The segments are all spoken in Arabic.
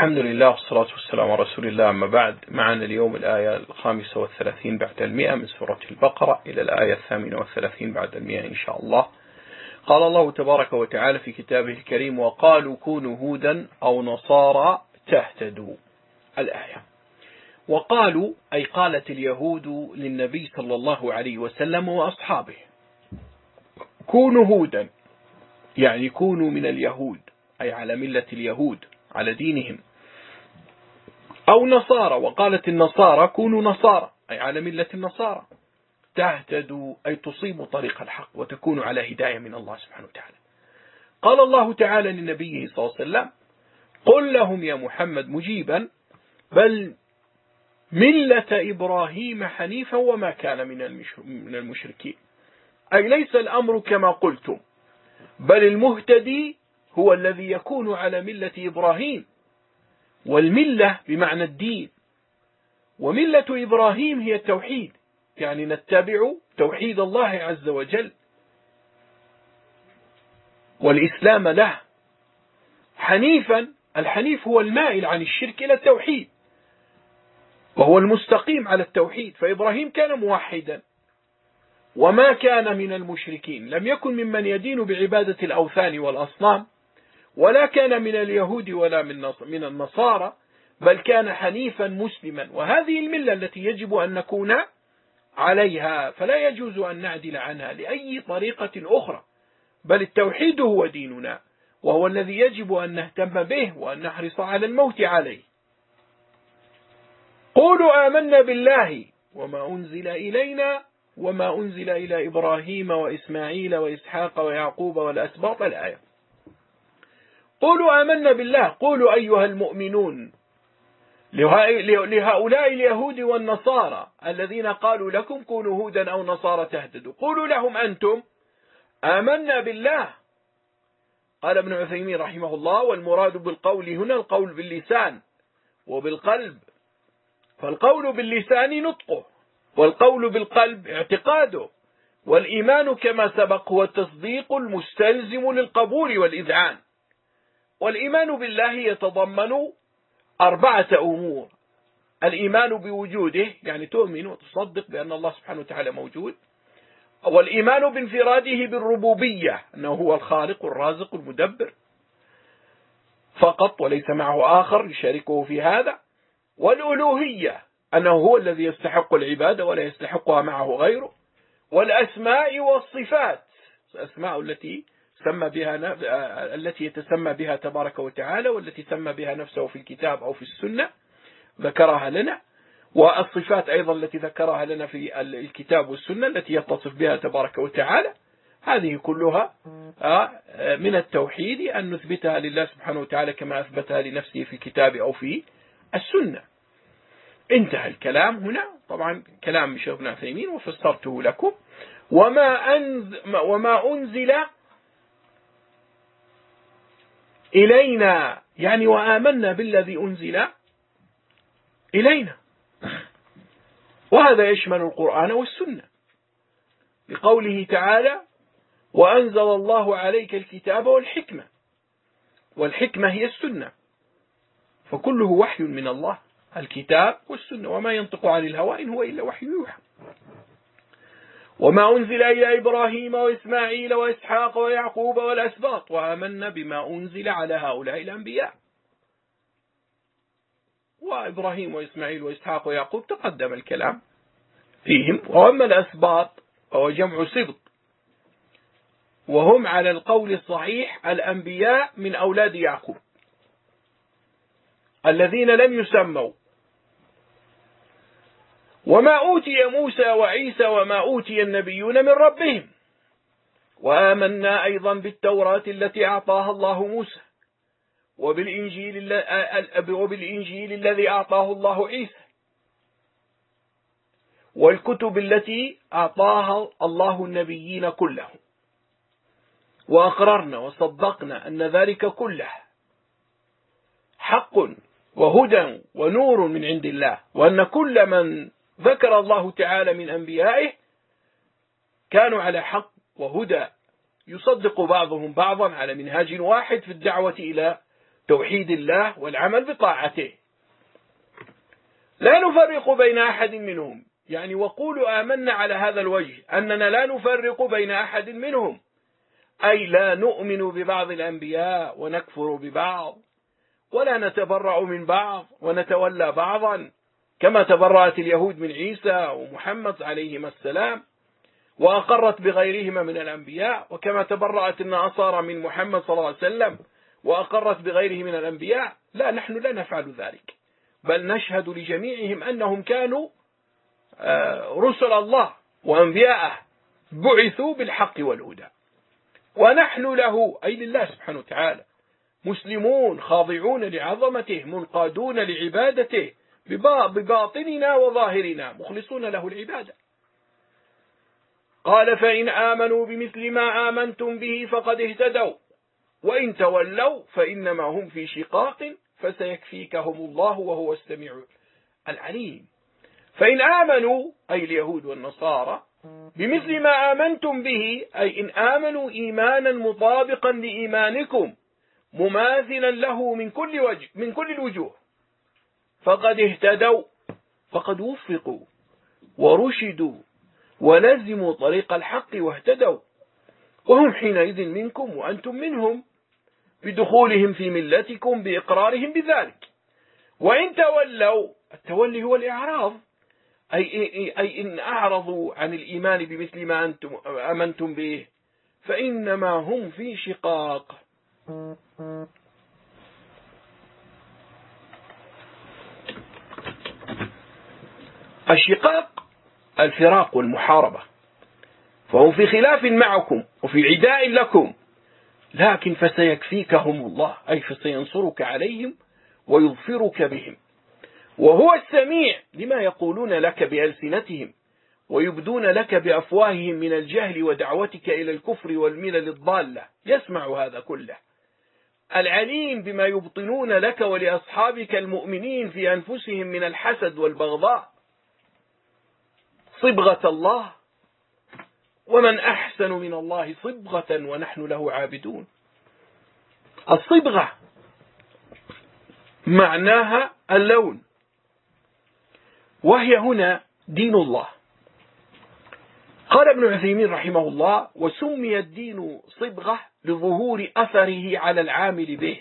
الحمد لله والصلاة والسلام على رسول الله. أما بعد، معنا اليوم الآية 35 بعد 100 من سورة البقرة إلى الآية 38 بعد 100 إن شاء الله. قال الله تبارك وتعالى في كتابه الكريم: وقالوا كونوا هودا أو نصارى تهتدوا. الآية. وقالوا أي قالت اليهود للنبي صلى الله عليه وسلم وأصحابه: كونوا هودا، يعني كونوا من اليهود، أي على ملة اليهود على دينهم، أو نصارى. وقالت النصارى: كونوا نصارى، أي على ملة النصارى. تهتدوا أي تصيبوا طريق الحق وتكونوا على هداية من الله سبحانه وتعالى. قال الله تعالى لنبيه صلى الله عليه وسلم: قل لهم يا محمد مجيبا: بل ملة إبراهيم حنيفا وما كان من المشركين. أي ليس الأمر كما قلتم، بل المهتدي هو الذي يكون على ملة إبراهيم، والملة بمعنى الدين، وملة إبراهيم هي التوحيد، يعني نتبع توحيد الله عز وجل والإسلام له. حنيفا، الحنيف هو المائل عن الشرك إلى التوحيد، وهو المستقيم على التوحيد. فإبراهيم كان موحدا وما كان من المشركين، لم يكن ممن يدين بعبادة الأوثان والأصنام، ولا كان من اليهود ولا من النصارى، بل كان حنيفا مسلما. وهذه الملة التي يجب أن نكون عليها، فلا يجوز أن نعدل عنها لأي طريقة أخرى، بل التوحيد هو ديننا، وهو الذي يجب أن نهتم به وأن نحرص على الموت عليه. قولوا آمنا بالله وما أنزل إلينا وما أنزل إلى إبراهيم وإسماعيل وإسحاق ويعقوب والأسباط. الآية. قولوا آمنا بالله، قولوا أيها المؤمنون لهؤلاء اليهود والنصارى الذين قالوا لكم كونوا هودا أو نصارى تهتدوا، قولوا لهم أنتم آمنا بالله. قال ابن عثيمين رحمه الله: والمراد بالقول هنا القول باللسان وبالقلب، فالقول باللسان نطقه، والقول بالقلب اعتقاده، والإيمان كما سبق هو التصديق المستلزم للقبول والإذعان. والإيمان بالله يتضمن 4 أمور: الإيمان بوجوده، يعني تؤمن وتصدق بأن الله سبحانه وتعالى موجود، والإيمان بانفراده بالربوبية، أنه هو الخالق الرازق المدبر فقط وليس معه آخر يشاركه في هذا، والألوهية، أنه هو الذي يستحق العبادة ولا يستحقها معه غيره، والأسماء والصفات، الأسماء التي يتسمى بها تبارك وتعالى والتي سمى بها نفسه في الكتاب أو في السنة ذكرها لنا، والصفات أيضا التي ذكرها لنا في الكتاب والسنة التي يتصف بها تبارك وتعالى. هذه كلها من التوحيد أن نثبتها لله سبحانه وتعالى كما أثبتها لنفسه في الكتاب أو في السنة. انتهى الكلام هنا. طبعا كلام شيخ ابن عثيمين وفسرته لكم. وما أنزل إلينا، يعني وآمنا بالذي أنزل إلينا، وهذا يشمل القرآن والسنة، لقوله تعالى: وأنزل الله عليك الكتاب والحكمة. والحكمة هي السنة، فكله وحي من الله، الكتاب والسنة، وما ينطق عن الهوى إن هو إلا وحي يوحى. وما أنزل إلى إبراهيم وإسماعيل وإسحاق ويعقوب والأسباط، وآمنا بما أنزل على هؤلاء الأنبياء. وإبراهيم وإسماعيل وإسحاق ويعقوب تقدم الكلام فيهم. وأما الأسباط فهو جمع سبط، وهم على القول الصحيح الأنبياء من أولاد يعقوب الذين لم يسموا. وما أوتي موسى وعيسى وما أوتي النبيون من ربهم. وآمنا أيضا بالتوراة التي أعطاها الله موسى، وبالإنجيل الذي أعطاه الله عيسى، والكتب التي أعطاها الله النبيين كلهم. وأقررنا وصدقنا أن ذلك كله حق وهدى ونور من عند الله، وأن كل من ذكر الله تعالى من أنبيائه كانوا على حق وهدى، يصدق بعضهم بعضا على منهاج واحد في الدعوة إلى توحيد الله والعمل بطاعته، لا نفرق بين أحد منهم. يعني وقولوا آمنا على هذا الوجه أننا لا نفرق بين أحد منهم، أي لا نؤمن ببعض الأنبياء ونكفر ببعض، ولا نتبرأ من بعض ونتولى بعضا، كما تبرأت اليهود من عيسى ومحمد عليهما السلام وأقرت بغيرهما من الأنبياء، وكما تبرأت النصارى من محمد صلى الله عليه وسلم وأقرت بغيره من الأنبياء. لا، نحن لا نفعل ذلك، بل نشهد لجميعهم أنهم كانوا رسل الله وأنبياءه بعثوا بالحق والهدى، ونحن له أي لله سبحانه وتعالى مسلمون خاضعون لعظمته منقادون لعبادته بباطننا وظاهرنا مخلصون له العبادة. قال فإن آمنوا بمثل ما آمنتم به فقد اهتدوا وإن تولوا فإنما هم في شقاق فسيكفيكهم الله وهو السميع العليم. فإن آمنوا أي اليهود والنصارى بمثل ما آمنتم به، أي إن آمنوا إيمانا مطابقا لإيمانكم مماثلا له من كل وجه من كل الوجوه فقد اهتدوا، فقد وفقوا ورشدوا ولزموا طريق الحق واهتدوا، وهم حينئذ منكم وأنتم منهم بدخولهم في ملتكم بإقرارهم بذلك. وإن تولوا، التولي هو الإعراض، أي إن أعرضوا عن الإيمان بمثل ما أنتم آمنتم به فإنما هم في شقاق. الشقاق الفراق والمحاربة، فهم في خلاف معكم وفي عداء لكم، لكن فسيكفيكهم الله، أي فسينصرك عليهم ويظفرك بهم، وهو السميع لما يقولون لك بألسنتهم ويبدون لك بأفواههم من الجهل ودعوتك إلى الكفر والملل الضالة، يسمع هذا كله. العليم بما يبطنون لك ولأصحابك المؤمنين في أنفسهم من الحسد والبغضاء. صبغة الله، ومن أحسن من الله صبغة ونحن له عابدون. الصبغة معناها اللون، وهي هنا دين الله. قال ابن عثيمين رحمه الله: وسمي الدين صبغة لظهور أثره على العامل به،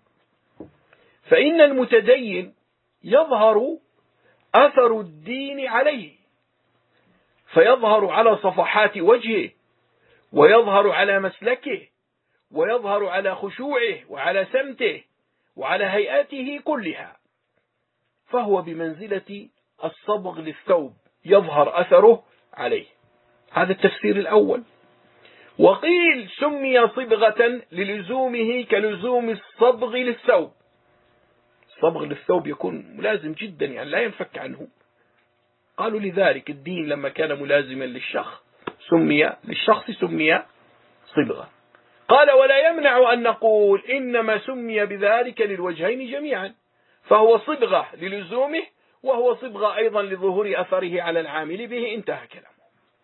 فإن المتدين يظهر أثر الدين عليه، فيظهر على صفحات وجهه، ويظهر على مسلكه، ويظهر على خشوعه وعلى سمته وعلى هيئاته كلها، فهو بمنزلة الصبغ للثوب، يظهر أثره عليه. هذا التفسير الأول. وقيل سمي صبغة للزومه كلزوم الصبغ للثوب. الصبغ للثوب يكون ملازم جدا، يعني لا ينفك عنه. قالوا لذلك الدين لما كان ملازما للشخص سمي صبغة. قال: ولا يمنع أن نقول إنما سمي بذلك للوجهين جميعا، فهو صبغة للزومه وهو صبغة أيضا لظهور أثره على العامل به. انتهى كلامه.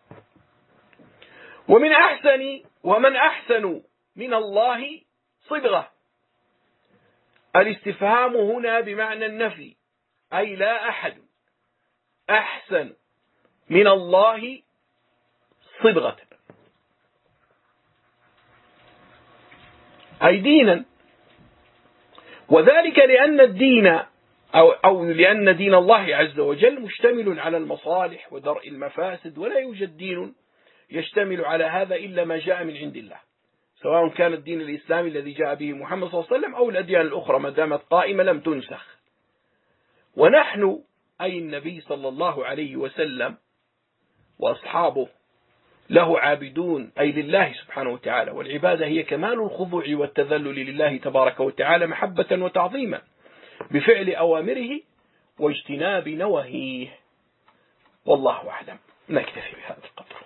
ومن أحسن من الله صبغة. الاستفهام هنا بمعنى النفي، أي لا أحد أحسن من الله صبغة، أي دينا. وذلك لأن الدين أو لأن دين الله عز وجل مشتمل على المصالح ودرء المفاسد، ولا يوجد دين يشتمل على هذا إلا ما جاء من عند الله، سواء كان الدين الإسلامي الذي جاء به محمد صلى الله عليه وسلم أو الأديان الأخرى ما دامت قائمة لم تنسخ. ونحن أي النبي صلى الله عليه وسلم وأصحابه له عابدون، أي لله سبحانه وتعالى، والعبادة هي كمال الخضوع والتذلل لله تبارك وتعالى محبة وتعظيما بفعل أوامره واجتناب نواهيه. والله أعلم. نكتفي بهذا القدر.